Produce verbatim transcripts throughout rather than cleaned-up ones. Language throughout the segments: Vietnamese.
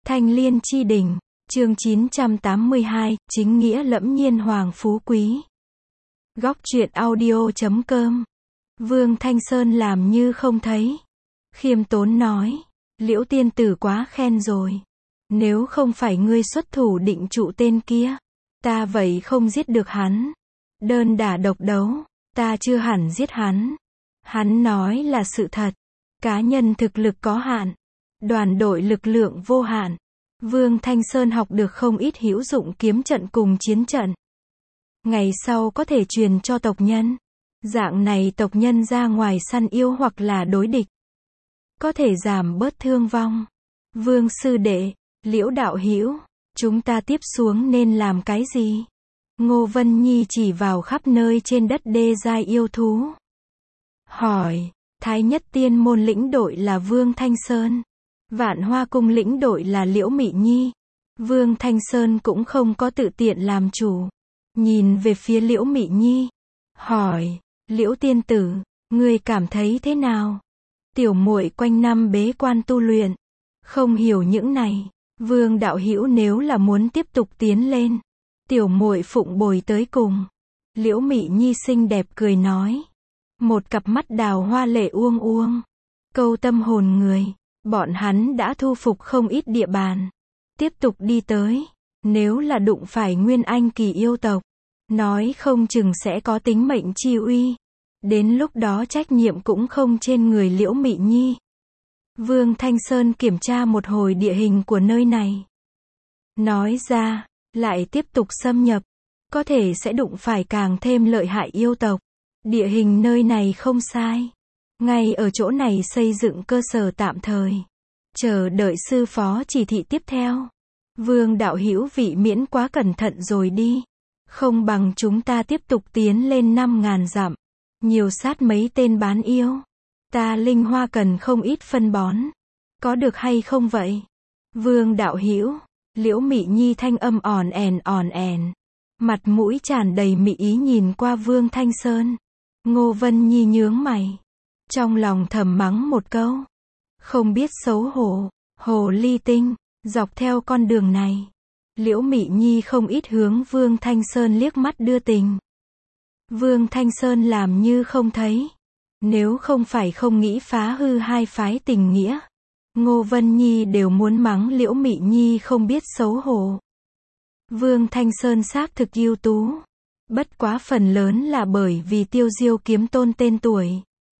Thanh Liên Chi Đỉnh, chương chín trăm tám mươi hai, chính nghĩa lẫm nhiên hoàng phú quý. Góc truyện audio chấm com. Vương Thanh Sơn làm như không thấy. Khiêm tốn nói, Liễu tiên tử quá khen rồi. Nếu không phải ngươi xuất thủ định trụ tên kia, ta vậy không giết được hắn. Đơn đả độc đấu, ta chưa hẳn giết hắn. Hắn nói là sự thật. Cá nhân thực lực có hạn, đoàn đội lực lượng vô hạn. Vương Thanh Sơn học được không ít hữu dụng kiếm trận cùng chiến trận. Ngày sau có thể truyền cho tộc nhân. Dạng này tộc nhân ra ngoài săn yêu hoặc là đối địch, có thể giảm bớt thương vong. Vương sư đệ, Liễu đạo hữu, chúng ta tiếp xuống nên làm cái gì? Ngô Vân Nhi chỉ vào khắp nơi trên đất đê giai yêu thú. Hỏi, Thái Nhất Tiên môn lĩnh đội là Vương Thanh Sơn. Vạn Hoa cung lĩnh đội là Liễu Mị Nhi. Vương Thanh Sơn cũng không có tự tiện làm chủ. Nhìn về phía Liễu Mị Nhi. Hỏi, Liễu tiên tử, ngươi cảm thấy thế nào? Tiểu muội quanh năm bế quan tu luyện, không hiểu những này. Vương đạo hữu nếu là muốn tiếp tục tiến lên, tiểu muội phụng bồi tới cùng. Liễu Mị Nhi xinh đẹp cười nói. Một cặp mắt đào hoa lệ uông uông, câu tâm hồn người. Bọn hắn đã thu phục không ít địa bàn. Tiếp tục đi tới, nếu là đụng phải Nguyên Anh kỳ yêu tộc, nói không chừng sẽ có tính mệnh chi uy. Đến lúc đó trách nhiệm cũng không trên người Liễu Mị Nhi. Vương Thanh Sơn kiểm tra một hồi địa hình của nơi này. Nói ra, lại tiếp tục xâm nhập, có thể sẽ đụng phải càng thêm lợi hại yêu tộc. Địa hình nơi này không sai. Ngay ở chỗ này xây dựng cơ sở tạm thời. Chờ đợi sư phó chỉ thị tiếp theo. Vương đạo hữu vị miễn quá cẩn thận rồi đi. Không bằng chúng ta tiếp tục tiến lên năm ngàn dặm. Nhiều sát mấy tên bán yêu. Ta linh hoa cần không ít phân bón. Có được hay không vậy? Vương đạo hữu, Liễu Mị Nhi thanh âm òn èn òn èn. Mặt mũi tràn đầy mị ý nhìn qua Vương Thanh Sơn. Ngô Vân Nhi nhướng mày. Trong lòng thầm mắng một câu. Không biết xấu hổ, hồ ly tinh. Dọc theo con đường này, Liễu Mị Nhi không ít hướng Vương Thanh Sơn liếc mắt đưa tình. Vương Thanh Sơn làm như không thấy. Nếu không phải không nghĩ phá hư hai phái tình nghĩa, Ngô Vân Nhi đều muốn mắng Liễu Mị Nhi không biết xấu hổ. Vương Thanh Sơn xác thực ưu tú. Bất quá phần lớn là bởi vì Tiêu Diêu kiếm tôn tên tuổi.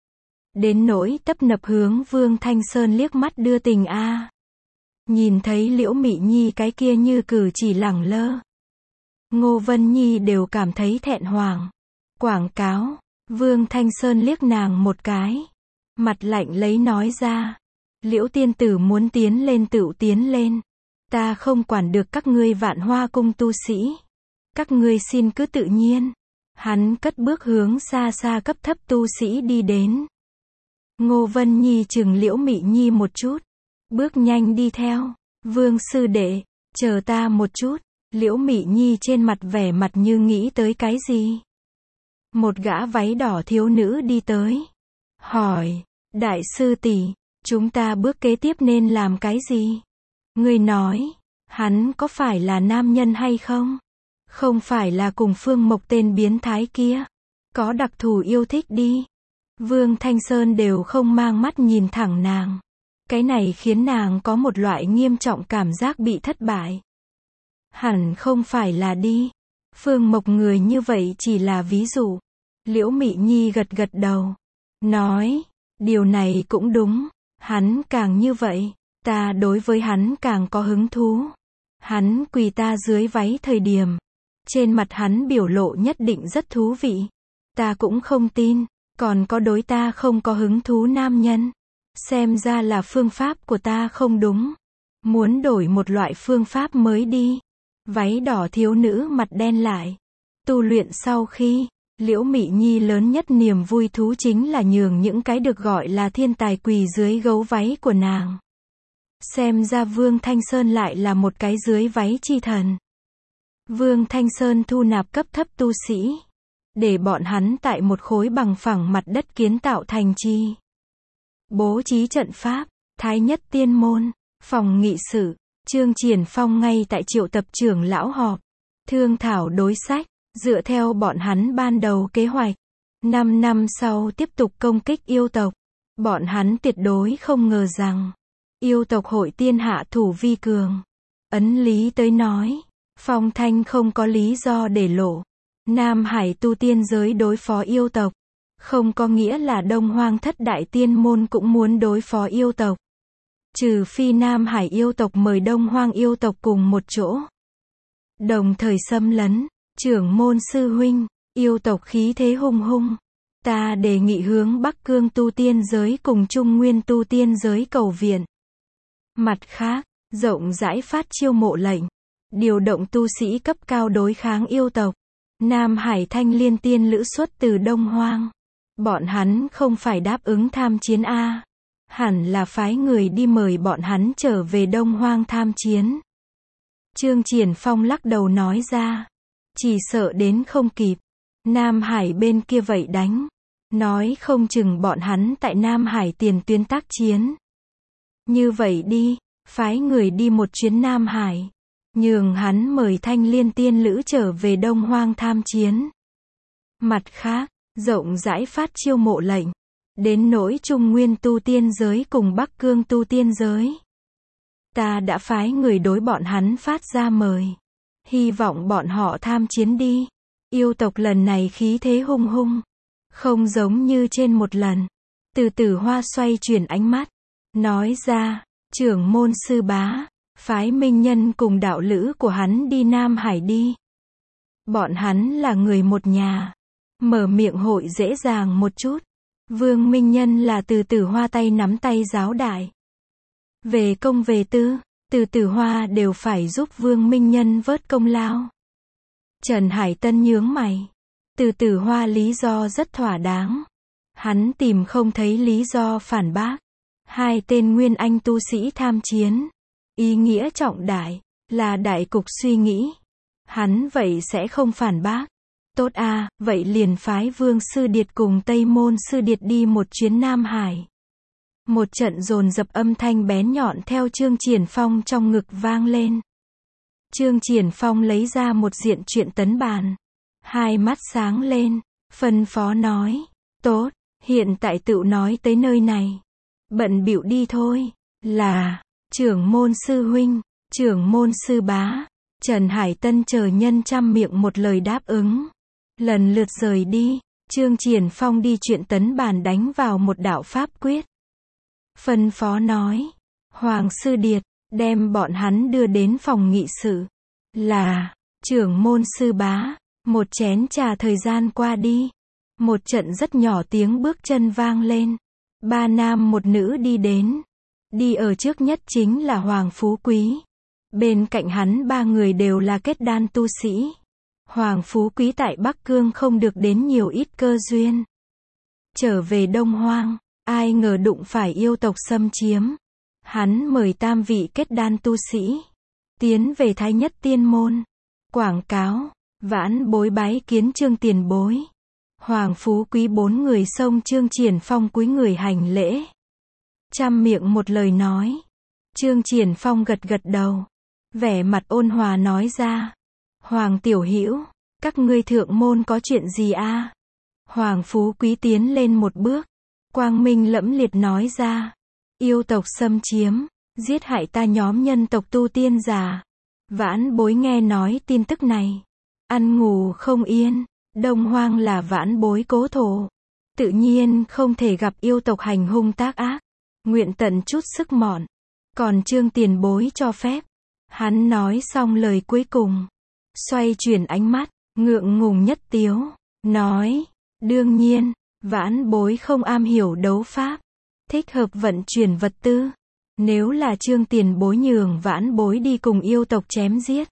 Đến nỗi tấp nập hướng Vương Thanh Sơn liếc mắt đưa tình a. À. Nhìn thấy Liễu Mị Nhi cái kia như cử chỉ lẳng lơ, Ngô Vân Nhi đều cảm thấy thẹn hoàng. Quảng cáo, Vương Thanh Sơn liếc nàng một cái. Mặt lạnh lấy nói ra. Liễu tiên tử muốn tiến lên tựu tiến lên. Ta không quản được các ngươi Vạn Hoa cung tu sĩ. Các ngươi xin cứ tự nhiên. Hắn cất bước hướng xa xa cấp thấp tu sĩ đi đến. Ngô Vân Nhi chừng Liễu Mị Nhi một chút. Bước nhanh đi theo. Vương sư đệ, chờ ta một chút. Liễu Mị Nhi trên mặt vẻ mặt như nghĩ tới cái gì. Một gã váy đỏ thiếu nữ đi tới. Hỏi, đại sư tỷ, chúng ta bước kế tiếp nên làm cái gì? Ngươi nói, hắn có phải là nam nhân hay không? Không phải là cùng Phương Mộc tên biến thái kia. Có đặc thù yêu thích đi. Vương Thanh Sơn đều không mang mắt nhìn thẳng nàng. Cái này khiến nàng có một loại nghiêm trọng cảm giác bị thất bại. Hẳn không phải là đi. Phương Mộc người như vậy chỉ là ví dụ. Liễu Mị Nhi gật gật đầu. Nói, điều này cũng đúng. Hắn càng như vậy, ta đối với hắn càng có hứng thú. Hắn quỳ ta dưới váy thời điểm. Trên mặt hắn biểu lộ nhất định rất thú vị. Ta cũng không tin, còn có đối ta không có hứng thú nam nhân. Xem ra là phương pháp của ta không đúng. Muốn đổi một loại phương pháp mới đi. Váy đỏ thiếu nữ mặt đen lại. Tu luyện sau khi, Liễu Mị Nhi lớn nhất niềm vui thú chính là nhường những cái được gọi là thiên tài quỳ dưới gấu váy của nàng. Xem ra Vương Thanh Sơn lại là một cái dưới váy chi thần. Vương Thanh Sơn thu nạp cấp thấp tu sĩ, để bọn hắn tại một khối bằng phẳng mặt đất kiến tạo thành trì. Bố trí trận pháp, Thái Nhất Tiên môn, phòng nghị sự, Trương Triển Phong ngay tại triệu tập trưởng lão họp, thương thảo đối sách, dựa theo bọn hắn ban đầu kế hoạch. Năm năm sau tiếp tục công kích yêu tộc. Bọn hắn tuyệt đối không ngờ rằng, yêu tộc hội tiên hạ thủ vi cường. Ấn lý tới nói, Phong Thanh không có lý do để lộ. Nam Hải tu tiên giới đối phó yêu tộc, không có nghĩa là Đông Hoang thất đại tiên môn cũng muốn đối phó yêu tộc. Trừ phi Nam Hải yêu tộc mời Đông Hoang yêu tộc cùng một chỗ. Đồng thời xâm lấn, trưởng môn sư huynh, yêu tộc khí thế hung hung. Ta đề nghị hướng Bắc Cương tu tiên giới cùng Trung Nguyên tu tiên giới cầu viện. Mặt khác, rộng rãi phát chiêu mộ lệnh, điều động tu sĩ cấp cao đối kháng yêu tộc. Nam Hải Thanh Liên tiên lữ xuất từ Đông Hoang. Bọn hắn không phải đáp ứng tham chiến a, hẳn là phái người đi mời bọn hắn trở về Đông Hoang tham chiến. Trương Triển Phong lắc đầu nói ra, chỉ sợ đến không kịp. Nam Hải bên kia vậy đánh, nói không chừng bọn hắn tại Nam Hải tiền tuyến tác chiến. Như vậy đi, phái người đi một chuyến Nam Hải, nhường hắn mời Thanh Liên tiên lữ trở về Đông Hoang tham chiến. Mặt khác, rộng rãi phát chiêu mộ lệnh, đến nỗi Trung Nguyên tu tiên giới cùng Bắc Cương tu tiên giới. Ta đã phái người đối bọn hắn phát ra mời, hy vọng bọn họ tham chiến đi. Yêu tộc lần này khí thế hung hung, không giống như trên một lần. Từ Tử Hoa xoay chuyển ánh mắt, nói ra, trưởng môn sư bá, phái Minh Nhân cùng đạo lữ của hắn đi Nam Hải đi. Bọn hắn là người một nhà, mở miệng hội dễ dàng một chút. Vương Minh Nhân là Từ Tử Hoa tay nắm tay giáo đại. Về công về tư, Từ Tử Hoa đều phải giúp Vương Minh Nhân vớt công lao. Trần Hải Tân nhướng mày. Từ Tử Hoa lý do rất thỏa đáng. Hắn tìm không thấy lý do phản bác. Hai tên nguyên anh tu sĩ tham chiến, ý nghĩa trọng đại, là đại cục suy nghĩ. Hắn vậy sẽ không phản bác. Tốt a, vậy liền phái Vương Sư Điệt cùng Tây Môn Sư Điệt đi một chuyến Nam Hải. Một trận dồn dập âm thanh bén nhọn theo Trương Triển Phong trong ngực vang lên. Trương Triển Phong lấy ra một diện truyện tấn bàn. Hai mắt sáng lên, phân phó nói, tốt, hiện tại tựu nói tới nơi này. Bận bịu đi thôi, là, trưởng môn sư huynh, trưởng môn sư bá. Trần Hải Tân chờ nhân trăm miệng một lời đáp ứng. Lần lượt rời đi, Trương Triển Phong đi truyện tấn bàn đánh vào một đạo pháp quyết. Phân phó nói, Hoàng Sư Điệt, đem bọn hắn đưa đến phòng nghị sự. Là, trưởng môn sư bá. Một chén trà thời gian qua đi. Một trận rất nhỏ tiếng bước chân vang lên. Ba nam một nữ đi đến. Đi ở trước nhất chính là Hoàng Phú Quý. Bên cạnh hắn ba người đều là kết đan tu sĩ. Hoàng Phú Quý tại Bắc Cương không được đến nhiều ít cơ duyên. Trở về Đông Hoang, ai ngờ đụng phải yêu tộc xâm chiếm. Hắn mời tam vị kết đan tu sĩ tiến về Thái Nhất Tiên Môn, quảng cáo, vãn bối bái kiến Trương tiền bối. Hoàng Phú Quý bốn người xông Trương Triển Phong cúi người hành lễ. Trăm miệng một lời nói. Trương Triển Phong gật gật đầu, vẻ mặt ôn hòa nói ra, Hoàng tiểu hữu, các ngươi thượng môn có chuyện gì a? Hoàng Phú Quý tiến lên một bước, quang minh lẫm liệt nói ra, yêu tộc xâm chiếm, giết hại ta nhóm nhân tộc tu tiên giả. Vãn bối nghe nói tin tức này, ăn ngủ không yên. Đông Hoang là vãn bối cố thổ, tự nhiên không thể gặp yêu tộc hành hung tác ác, nguyện tận chút sức mọn. Còn Trương tiền bối cho phép. Hắn nói xong lời cuối cùng, xoay chuyển ánh mắt, ngượng ngùng nhất tiếu, nói, đương nhiên, vãn bối không am hiểu đấu pháp, thích hợp vận chuyển vật tư. Nếu là Trương tiền bối nhường vãn bối đi cùng yêu tộc chém giết,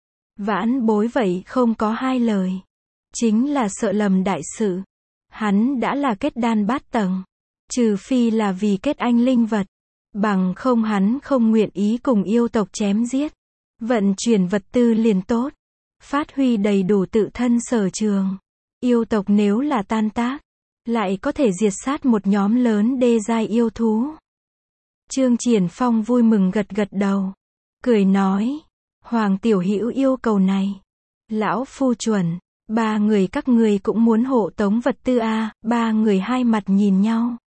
vãn bối vậy không có hai lời, chính là sợ lầm đại sự. Hắn đã là kết đan bát tầng, trừ phi là vì kết anh linh vật, bằng không hắn không nguyện ý cùng yêu tộc chém giết. Vận chuyển vật tư liền tốt, phát huy đầy đủ tự thân sở trường. Yêu tộc nếu là tan tác, lại có thể diệt sát một nhóm lớn đê giai yêu thú. Trương Triển Phong vui mừng gật gật đầu. cười nói, Hoàng tiểu hữu yêu cầu này, lão phu chuẩn, ba người các ngươi cũng muốn hộ tống vật tư à, ba người hai mặt nhìn nhau.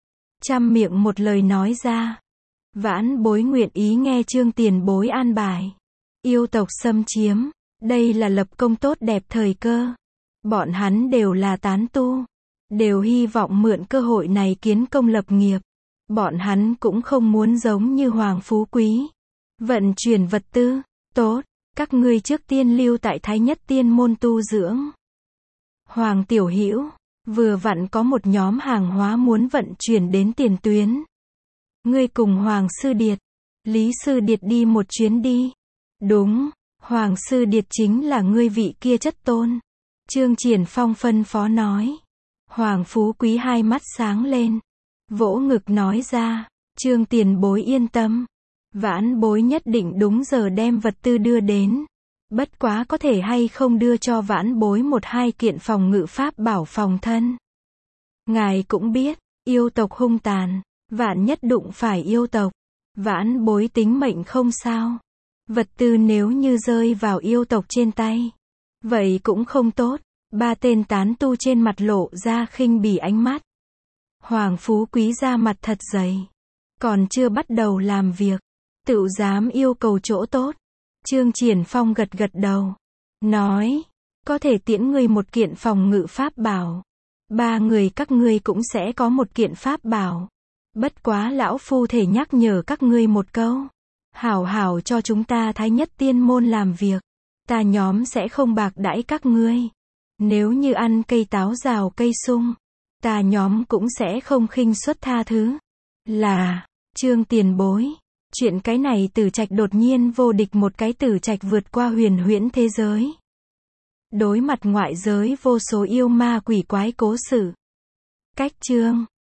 Trăm miệng một lời nói ra, vãn bối nguyện ý nghe Trương tiền bối an bài. Yêu tộc xâm chiếm, đây là lập công tốt đẹp thời cơ. Bọn hắn đều là tán tu, đều hy vọng mượn cơ hội này kiến công lập nghiệp. Bọn hắn cũng không muốn giống như Hoàng Phú Quý, vận chuyển vật tư. Tốt, các ngươi trước tiên lưu tại Thái Nhất Tiên môn tu dưỡng. Hoàng tiểu hữu, vừa vặn có một nhóm hàng hóa muốn vận chuyển đến tiền tuyến. Ngươi cùng Hoàng Sư Điệt, Lý Sư Điệt đi một chuyến đi. Đúng, Hoàng Sư Điệt chính là ngươi vị kia chất tôn. Trương Triển Phong phân phó nói. Hoàng Phú Quý hai mắt sáng lên, vỗ ngực nói ra, Trương tiền bối yên tâm. Vãn bối nhất định đúng giờ đem vật tư đưa đến. Bất quá có thể hay không đưa cho vãn bối một hai kiện phòng ngự pháp bảo phòng thân. Ngài cũng biết, yêu tộc hung tàn, vạn nhất đụng phải yêu tộc, vãn bối tính mệnh không sao. Vật tư nếu như rơi vào yêu tộc trên tay, vậy cũng không tốt. Ba tên tán tu trên mặt lộ ra khinh bỉ ánh mắt. Hoàng Phú Quý ra mặt thật dày, còn chưa bắt đầu làm việc, tự dám yêu cầu chỗ tốt. Trương Triển Phong gật gật đầu, nói, có thể tiễn ngươi một kiện phòng ngự pháp bảo. Ba người các ngươi cũng sẽ có một kiện pháp bảo. Bất quá lão phu thể nhắc nhở các ngươi một câu. Hảo hảo cho chúng ta Thái Nhất Tiên môn làm việc. Ta nhóm sẽ không bạc đãi các ngươi. Nếu như ăn cây táo rào cây sung, ta nhóm cũng sẽ không khinh suất tha thứ. Là, Trương tiền bối. Chuyện cái này Tử Trạch đột nhiên vô địch một cái Tử Trạch vượt qua huyền huyễn thế giới. Đối mặt ngoại giới vô số yêu ma quỷ quái cố sự. Cách chương